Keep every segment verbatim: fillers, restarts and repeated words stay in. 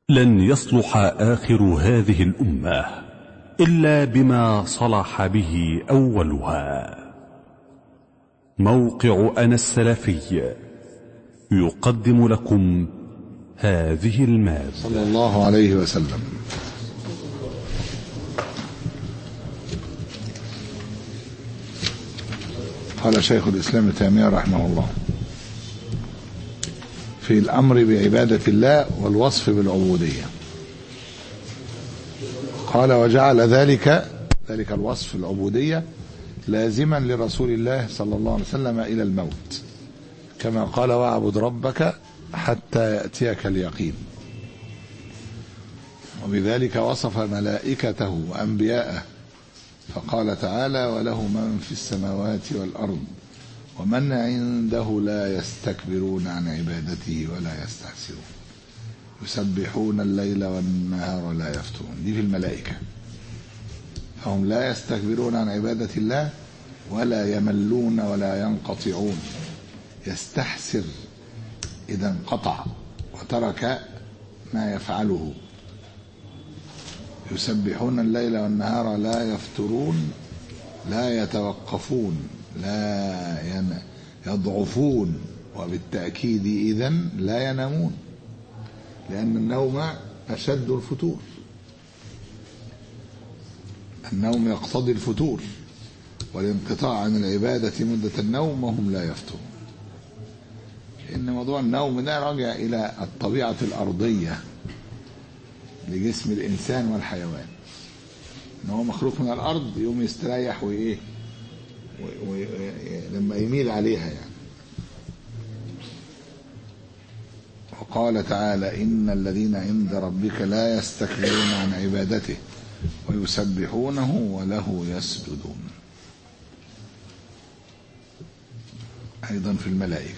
لن يصلح آخر هذه الأمة إلا بما صلح به أولها. موقع أنا السلفي يقدم لكم هذه المادة. صلى الله عليه وسلم. قال شيخ الإسلام ابن تيمية رحمه الله في الأمر بعبادة الله والوصف بالعبودية، قال وجعل ذلك ذلك الوصف العبودية لازما لرسول الله صلى الله عليه وسلم إلى الموت، كما قال واعبد ربك حتى يأتيك اليقين. وبذلك وصف ملائكته وأنبياءه، فقال تعالى وله من في السماوات والأرض ومن عنده لا يستكبرون عن عبادته ولا يستحسرون يسبحون الليل والنهار لا يفترون. دي في الملائكة، فهم لا يستكبرون عن عبادة الله ولا يملون ولا ينقطعون. يستحسر إذا انقطع وترك ما يفعله. يسبحون الليل والنهار لا يفترون، لا يتوقفون، لا يضعفون، وبالتأكيد إذن لا ينامون، لأن النوم أشد الفتور. النوم يقتضي الفتور والانقطاع عن العبادة مدة النوم وهم لا يفترون. إن موضوع النوم ده راجع إلى الطبيعة الأرضية لجسم الإنسان والحيوان، إن هو مخلوق من الأرض يوم يستريح وإيه لما يميل عليها يعني. وقال تعالى إن الذين عند ربك لا يستكبرون عن عبادته ويسبحونه وله يسجدون. أيضا في الملائكة.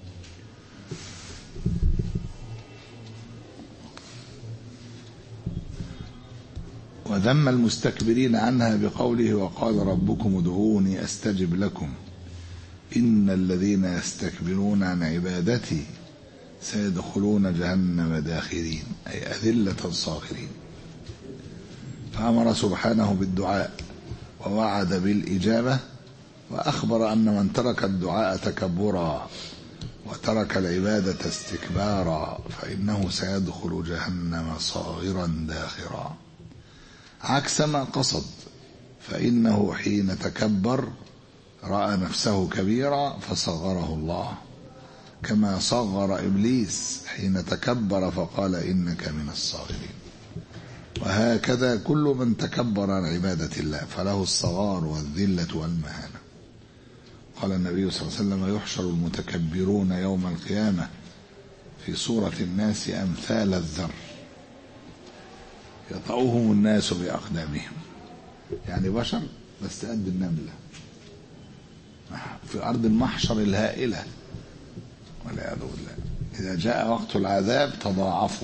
وذم المستكبرين عنها بقوله وقال ربكم ادعوني أستجب لكم إن الذين يستكبرون عن عبادتي سيدخلون جهنم داخرين، أي أذلة صاغرين. فأمر سبحانه بالدعاء ووعد بالإجابة، وأخبر أن من ترك الدعاء تكبرا وترك العبادة استكبارا فإنه سيدخل جهنم صاغرا داخرا، عكس ما قصد، فإنه حين تكبر رأى نفسه كبيرا فصغره الله، كما صغر إبليس حين تكبر فقال إنك من الصاغرين. وهكذا كل من تكبر عن عبادة الله فله الصغار والذلة والمهانة. قال النبي صلى الله عليه وسلم يحشر المتكبرون يوم القيامة في صورة الناس أمثال الذر يطأهم الناس بأقدامهم، يعني بشر بس قد النملة في أرض المحشر الهائلة والعياذ بالله. إذا جاء وقت العذاب تضاعفوا،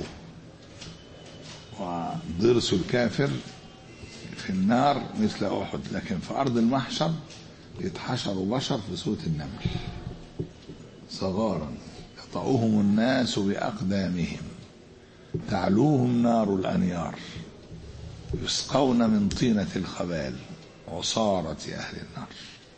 وضرس الكافر في النار مثل أحد، لكن في أرض المحشر يتحشر بشر في صورة النمل صغارا يطأهم الناس بأقدامهم تعلوهم نار الأنيار يسقون من طينة الخبال عصارة أهل النار.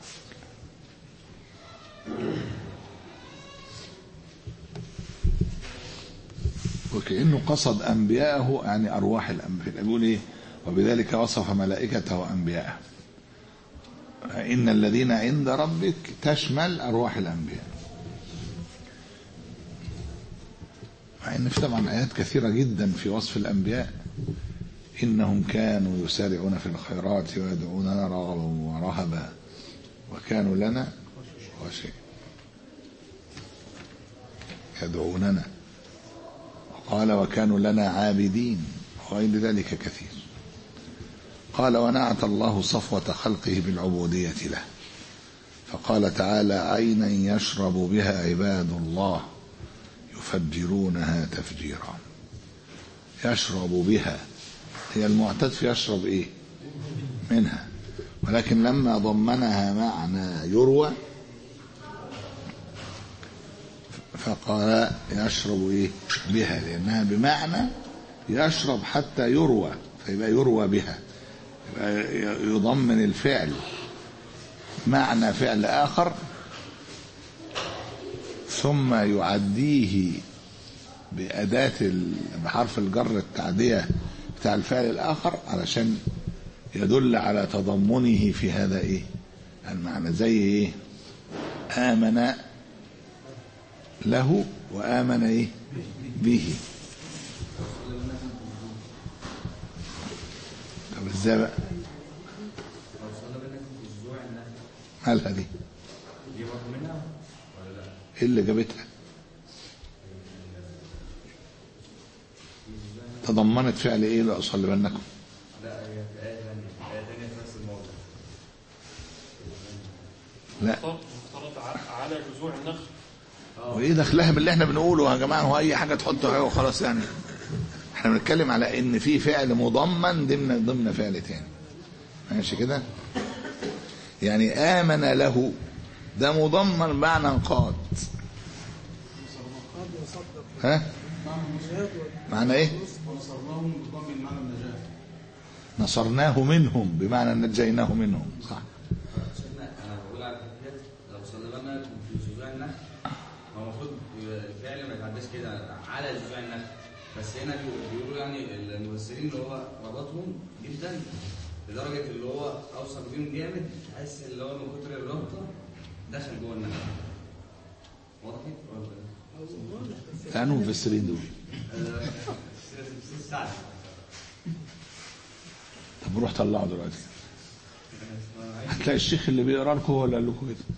وكأنه قصد أنبياءه يعني أرواح الأنبياء. يقول إيه وبذلك وصف ملائكته وأنبياءه. إن الذين عند ربك تشمل أرواح الأنبياء، مع إن في طبعا آيات كثيرة جدا في وصف الأنبياء. إنهم كانوا يسارعون في الخيرات ويدعوننا رغبا ورهبا وكانوا لنا خاشعين. يدعوننا، قال وكانوا لنا عابدين، وغير ذلك كثير. قال ونعت الله صفوة خلقه بالعبودية له، فقال تعالى عينا يشرب بها عباد الله يفجرونها تفجيرا. يشرب بها هي المعتاد في يشرب ايه منها، ولكن لما ضمنها معنى يروى فقال يشرب ايه بها، لانها بمعنى يشرب حتى يروى، فيبقى يروى بها، يبقى يضمن الفعل معنى فعل آخر ثم يعديه بأداة بحرف الجر التعدية بتاع الفعل الآخر علشان يدل على تضمنه في هذا إيه المعنى. زي إيه؟ آمن له وآمن إيه به. طب إزاي بقى؟ مالها دي؟ إيه اللي جابتها؟ تضمنت فعل ايه؟ لا اصلبنكم. لا هي في آية ثانية، في آية ثانية في نفس الموضوع. لا افترض على جذوع النخل. وايه دخلها باللي احنا بنقوله يا جماعه؟ هو اي حاجه تحطها وخلاص يعني. احنا بنتكلم على ان في فعل مضمن ضمن ضمن فعل تاني، ماشي كده؟ يعني آمن له ده مضمن معنى قاد. ها؟ معنى ايه؟ ونصرناهم بضم معنى النجاة. نصرناه منهم بمعنى نجيناه منهم، صح؟ انا بقول على الحاجات لو صلبنا في جذوع النخل هو المفروض الفعل ما يتعداش كده على جذوع النخل، بس هنا بيقولوا يعني المفسرين اللي هو ربطهم جدا لدرجه اللي هو اوصل بيهم جامد تحس اللي هو من كتر الربطه دخل جوه النخل. وضحت ولا كانوا مفسرين دول؟ طب روح طلعه دلوقتي، هتلاقي الشيخ اللي بيقرا لكم هو اللي قال لكم كده.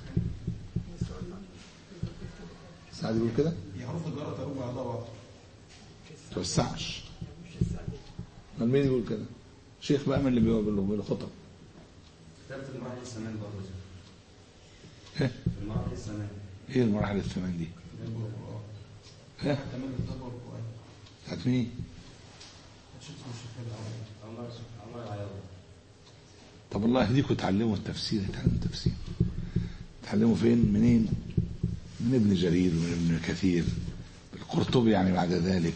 سعد يقول كده؟ هي حروف الجر تقوم على بعض. ما توسعش. امال مين يقول كده؟ شيخ بقى من اللي بيقول له بالخطب. كتابة المراحل الثمان برضه. ايه؟ المراحل الثمان. ايه المراحل الثمان دي؟ ايه؟ تمام الدبر والقرآن. بتاعت مين؟ هتشوف الشيخ الأول. عمر عمر العياض. طب الله يهديكم تعلموا التفسير، تعلموا التفسير. تعلموا فين؟ منين؟ من ابن جرير ومن ابن كثير، بالقرطبي يعني بعد ذلك.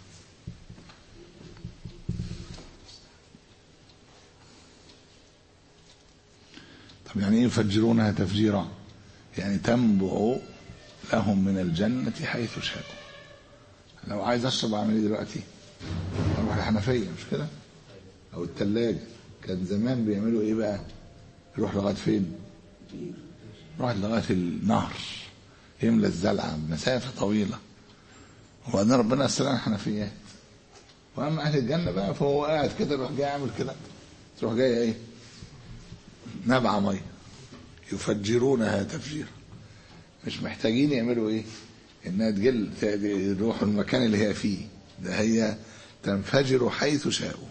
طب يعني ايه يفجرونها تفجيرا؟ يعني تنبع لهم من الجنة حيث شاءوا. لو عايز اشرب اعمل ايه دلوقتي؟ اروح الحنفية مش كده؟ او الثلاجة. كان زمان بيعملوا ايه بقى؟ يروح لغاية فين؟ يروح لغاية النهر يملى الزلعة مسافة طويلة، وبعدين ربنا يسلم الحنفيات. واما اهل الجنة بقى فهو قاعد كده يروح جاي يعمل كده، تروح جايه ايه؟ نبع ميه. يفجرونها تفجيرا. مش محتاجين يعملوا ايه؟ انها تجل يروحوا المكان اللي هي فيه، ده هي تنفجر حيث شاءوا.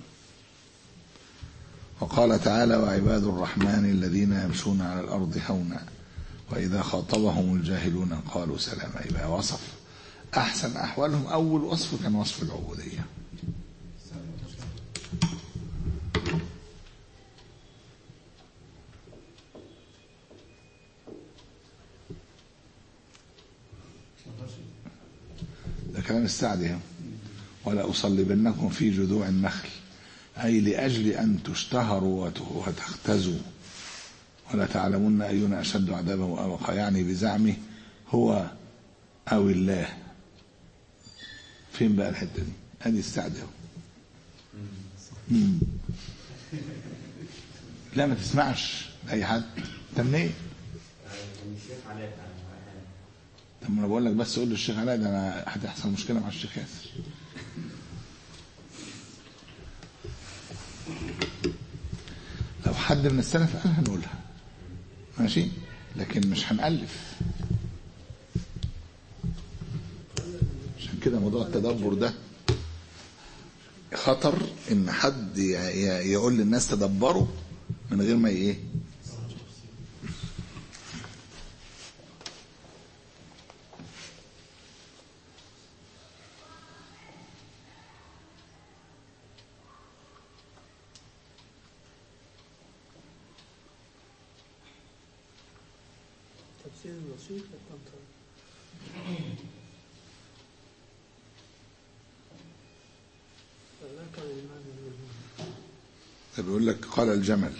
وقال تعالى: وعباد الرحمن الذين يمشون على الارض هونا واذا خاطبهم الجاهلون قالوا سلاما. يبقى وصف احسن احوالهم. اول وصف كان وصف العبوديه. ده كلام السعدي هم. ولا أصلبنكم في جذوع النخل، أي لأجل أن تشتهروا وتختزوا ولا تعلمون أينا أشد عذابا وأبقى، يعني بزعمه هو أو الله. فين بقى الحتة دي؟ هذه السعدي هم. لا ما تسمعش أي حد. أنت منين؟ طب انا بقول لك بس قول للشيخ علاء ده انا هتحصل مشكله مع الشيخ ياسر. لو حد من السلف قال هنقولها ماشي، لكن مش هنألف. عشان كده موضوع التدبر ده خطر، ان حد يقول للناس تدبروا من غير ما ايه. تفسير الوسيط الطنطاوي. كان المعنى ده بيقول لك قال الجمل،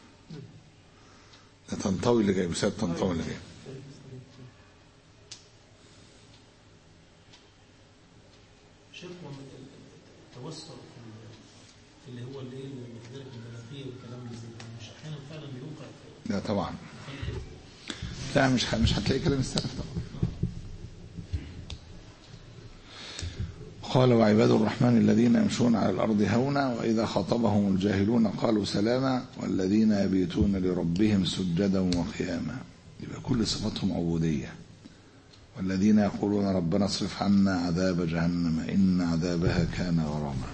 ده تنطوي اللي جاي، بسبب تنطوي اللي جاي. شيخ التوسع اللي هو اللي المقدار البلاغيه والكلام اللي زي ده مش احيانا فعلا بيوقع؟ لا طبعا، لا مش مش هتلاقي كلام السلف طبعا. قال وعباد الرحمن الذين يمشون على الأرض هونا وإذا خاطبهم الجاهلون قالوا سلاما والذين يبيتون لربهم سجدا وقياما. يبقى كل صفاتهم عبودية. والذين يقولون ربنا اصرف عنا عذاب جهنم إن عذابها كان غراما.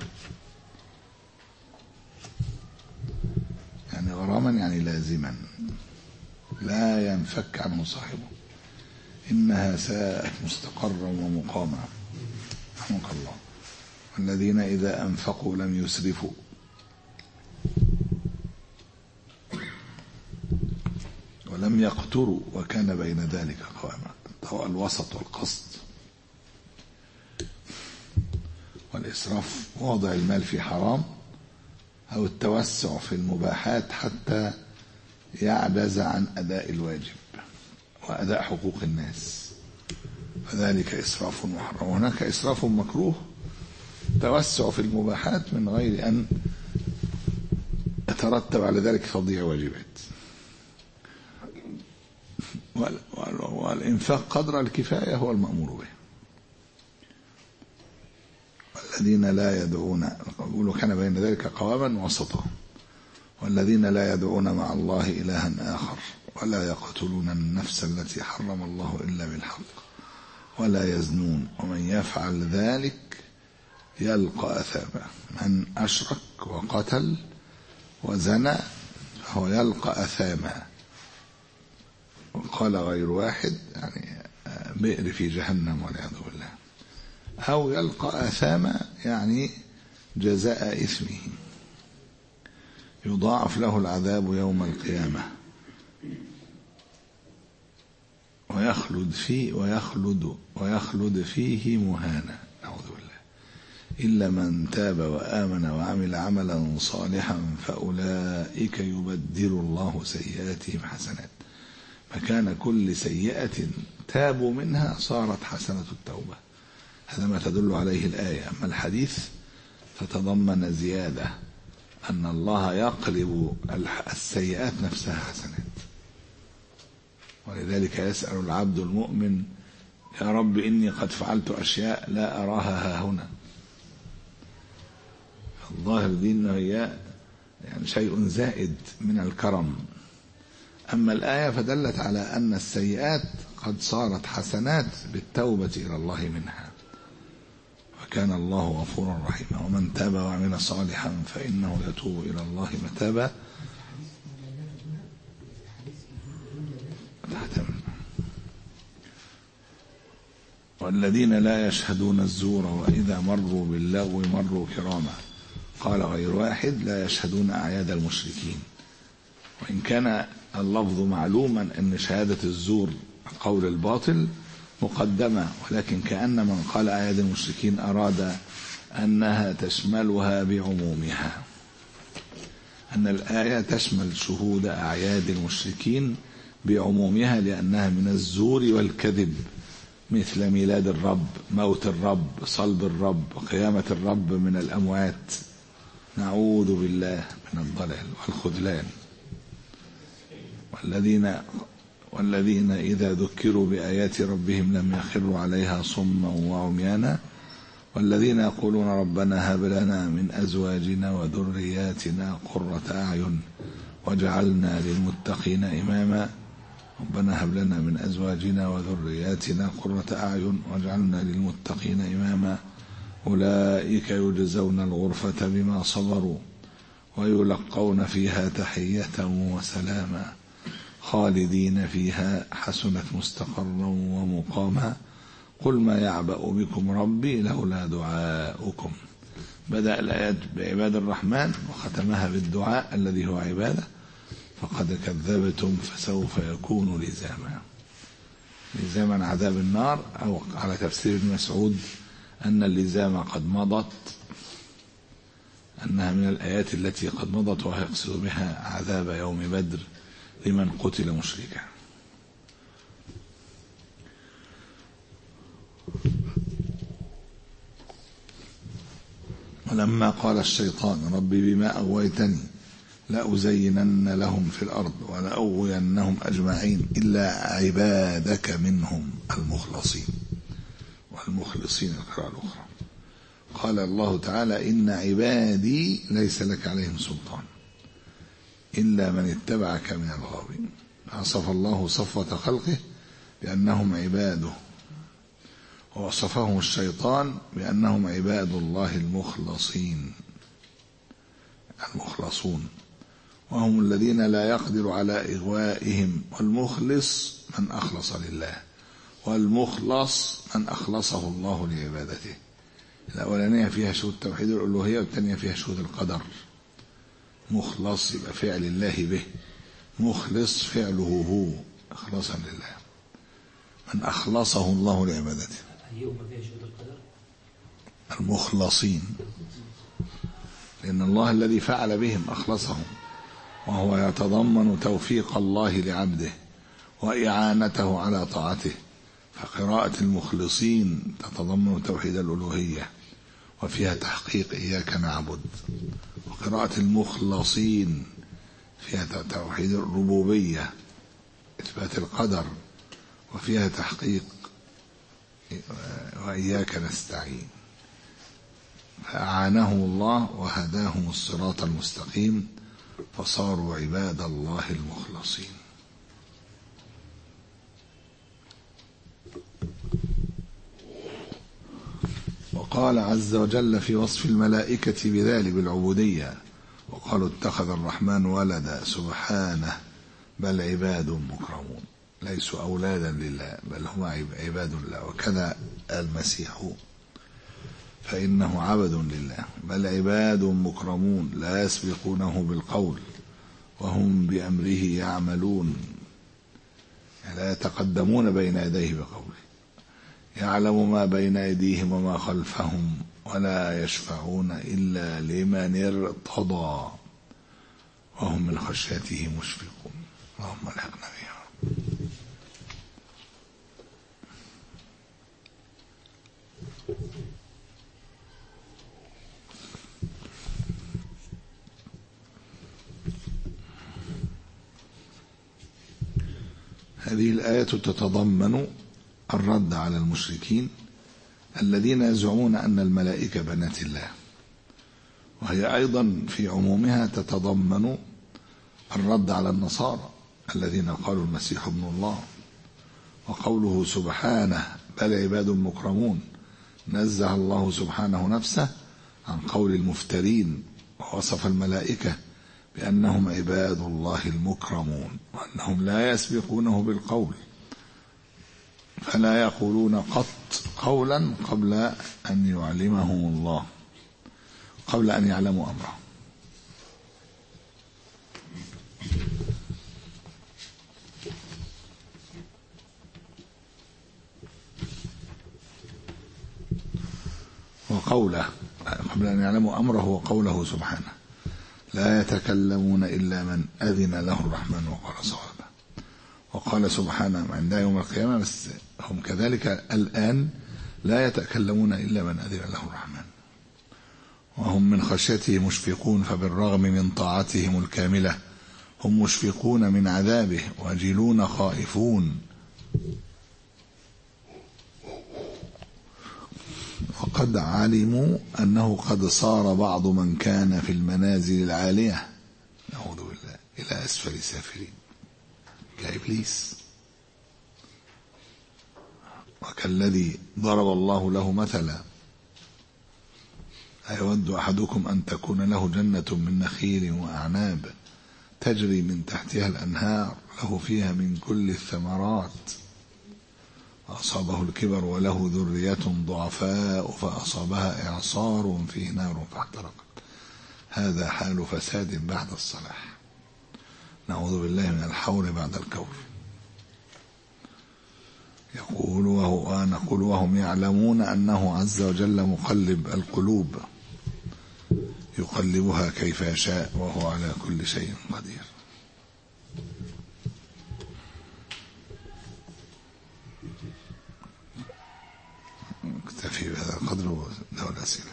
يعني غراما يعني لازما لا ينفك عنه صاحبه، إنها ساءت مستقرا ومقاما. رحمك الله. والذين إذا أنفقوا لم يسرفوا ولم يقتروا وكان بين ذلك قواما. هو الوسط والقصد. والإسراف وضع المال في حرام أو التوسع في المباحات حتى يعجز عن أداء الواجب وأداء حقوق الناس، فذلك إسراف محرم. وهناك إسراف مكروه، توسع في المباحات من غير أن يترتب على ذلك تضييع واجبات. والإنفاق قدر الكفاية هو المأمور به. والذين لا يدعون، يقولوا كان بين ذلك قواما وسطا. والذين لا يدعون مع الله إلها آخر ولا يقتلون النفس التي حرم الله إلا بالحق ولا يزنون ومن يفعل ذلك يلقى أثاما. من أشرك وقتل وزنى فهو يلقى أثاما. وقال غير واحد يعني بئر في جهنم والعياذ بالله، أو يلقى أثاما يعني جزاء إثمه يضاعف له العذاب يوم القيامة ويخلد فيه ويخلد ويخلد فيه مهانا. أعوذ بالله. إلا من تاب وآمن وعمل عملا صالحا فأولئك يبدل الله سيئاتهم حسنات. مكان كل سيئة تابوا منها صارت حسنة التوبة. هذا ما تدل عليه الآية. أما الحديث فتضمن زيادة أن الله يقلب السيئات نفسها حسنات. ولذلك يسأل العبد المؤمن يا رب إني قد فعلت أشياء لا أراها ها هنا. الظاهر دي إنه هي يعني شيء زائد من الكرم. أما الآية فدلت على أن السيئات قد صارت حسنات بالتوبة إلى الله منها، وكان الله غفورا رحيما. ومن تاب وعمل صالحا فإنه يتوب إلى الله متابا. والذين لا يشهدون الزور وإذا مروا باللغو مروا كراما. قال غير واحد لا يشهدون أعياد المشركين. وإن كان اللفظ معلوما أن شهادة الزور قول الباطل مقدمة، ولكن كأن من قال أعياد المشركين أراد أنها تشملها بعمومها، أن الآية تشمل شهود أعياد المشركين بعمومها لأنها من الزور والكذب، مثل ميلاد الرب، موت الرب، صلب الرب، قيامة الرب من الأموات. نعوذ بالله من الضلال والخذلان. والذين والذين إذا ذكروا بآيات ربهم لم يخروا عليها صما وعميانا. والذين يقولون ربنا هب لنا من أزواجنا وذرياتنا قرة أعين واجعلنا للمتقين إماما. ربنا هب لنا من أزواجنا وذرياتنا قرة أعين واجعلنا للمتقين إماما. أولئك يجزون الغرفة بما صبروا ويلقون فيها تحية وسلاما خالدين فيها حسنت مستقرا ومقاما. قل ما يعبأ بكم ربي لولا دعاؤكم. بدأ الآيات بعباد الرحمن وختمها بالدعاء الذي هو عبادة. فقد كذبتم فسوف يكون لزاما. لزاما عذاب النار، أو على تفسير ابن مسعود أن اللزام قد مضت أنها من الآيات التي قد مضت ويقصد بها عذاب يوم بدر لمن قتل مشركا. ولما قال الشيطان رب بما أغويتني لأزينن لهم في الأرض ولأغوينهم أجمعين إلا عبادك منهم المخلصين، والمخلصين القراءة الأخرى. قال الله تعالى إن عبادي ليس لك عليهم سلطان إلا من اتبعك من الغاوين. وصف الله صفوة خلقه بأنهم عباده، ووصفهم الشيطان بأنهم عباد الله المخلصين المخلصون، وهم الذين لا يقدر على إغوائهم. والمخلص من أخلص لله، والمخلص من أخلصه الله لعبادته. الأولانية فيها شهود توحيد الألوهية، والثانية فيها شهود القدر. مخلص يبقى فعل الله به، مخلص فعله هو إخلاصا لله، من أخلصه الله لعبادته. أيهما فيها شهود القدر؟ المخلصين، لأن الله الذي فعل بهم أخلصهم، وهو يتضمن توفيق الله لعبده وإعانته على طاعته. فقراءة المخلصين تتضمن توحيد الألوهية وفيها تحقيق إياك نعبد، وقراءة المخلصين فيها توحيد الربوبية إثبات القدر وفيها تحقيق وإياك نستعين. فأعانهم الله وهداهم الصراط المستقيم فصاروا عباد الله المخلصين. وقال عز وجل في وصف الملائكة بذلك بالعبودية وقالوا اتخذ الرحمن ولدا سبحانه بل عباد مكرمون، ليسوا أولادا لله بل هم عباد الله. وكذا المسيح فإنه عبد لله بل عباد مكرمون لا يسبقونه بالقول وهم بأمره يعملون، لا يتقدمون بين يديه بقوله، يعلم ما بين أيديهم وما خلفهم ولا يشفعون إلا لمن ارتضى وهم من خشيته مشفقون. اللهم الحقنا بها. هذه الآية تتضمن الرد على المشركين الذين يزعمون أن الملائكة بنات الله، وهي أيضا في عمومها تتضمن الرد على النصارى الذين قالوا المسيح ابن الله. وقوله سبحانه بل عباد مكرمون نزه الله سبحانه نفسه عن قول المفترين، ووصف الملائكة بأنهم عباد الله المكرمون وأنهم لا يسبقونه بالقول، فلا يقولون قط قولا قبل أن يعلمهم الله قبل أن يعلموا أمره. وقوله قبل أن يعلموا أمره وقوله سبحانه لا يتكلمون إلا من أذن له الرحمن وقال صوابا. وقال سبحانه عند يوم القيامة بس هم كذلك الآن لا يتكلمون إلا من أذن له الرحمن وهم من خشيته مشفقون، فبالرغم من طاعتهم الكاملة هم مشفقون من عذابه واجلون خائفون. وقد علموا أنه قد صار بعض من كان في المنازل العالية نعوذ بالله إلى أسفل سافلين كإبليس، وكالذي ضرب الله له مثلا أيود أحدكم أن تكون له جنة من نخيل وأعناب تجري من تحتها الأنهار له فيها من كل الثمرات فأصابه الكبر وله ذرية ضعفاء فأصابها إعصار فيه نار فاحترقت. هذا حال فساد بعد الصلاح، نعوذ بالله من الحور بعد الكور. يقول وهو نقول وهم يعلمون أنه عز وجل مقلب القلوب يقلبها كيف يشاء وهو على كل شيء قدير. اكتفي بهذا القدر له الأسئلة.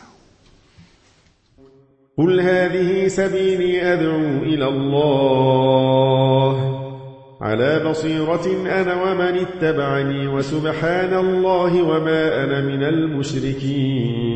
قل هذه سبيلي أدعو إلى الله على بصيرة أنا ومن اتبعني وسبحان الله وما أنا من المشركين.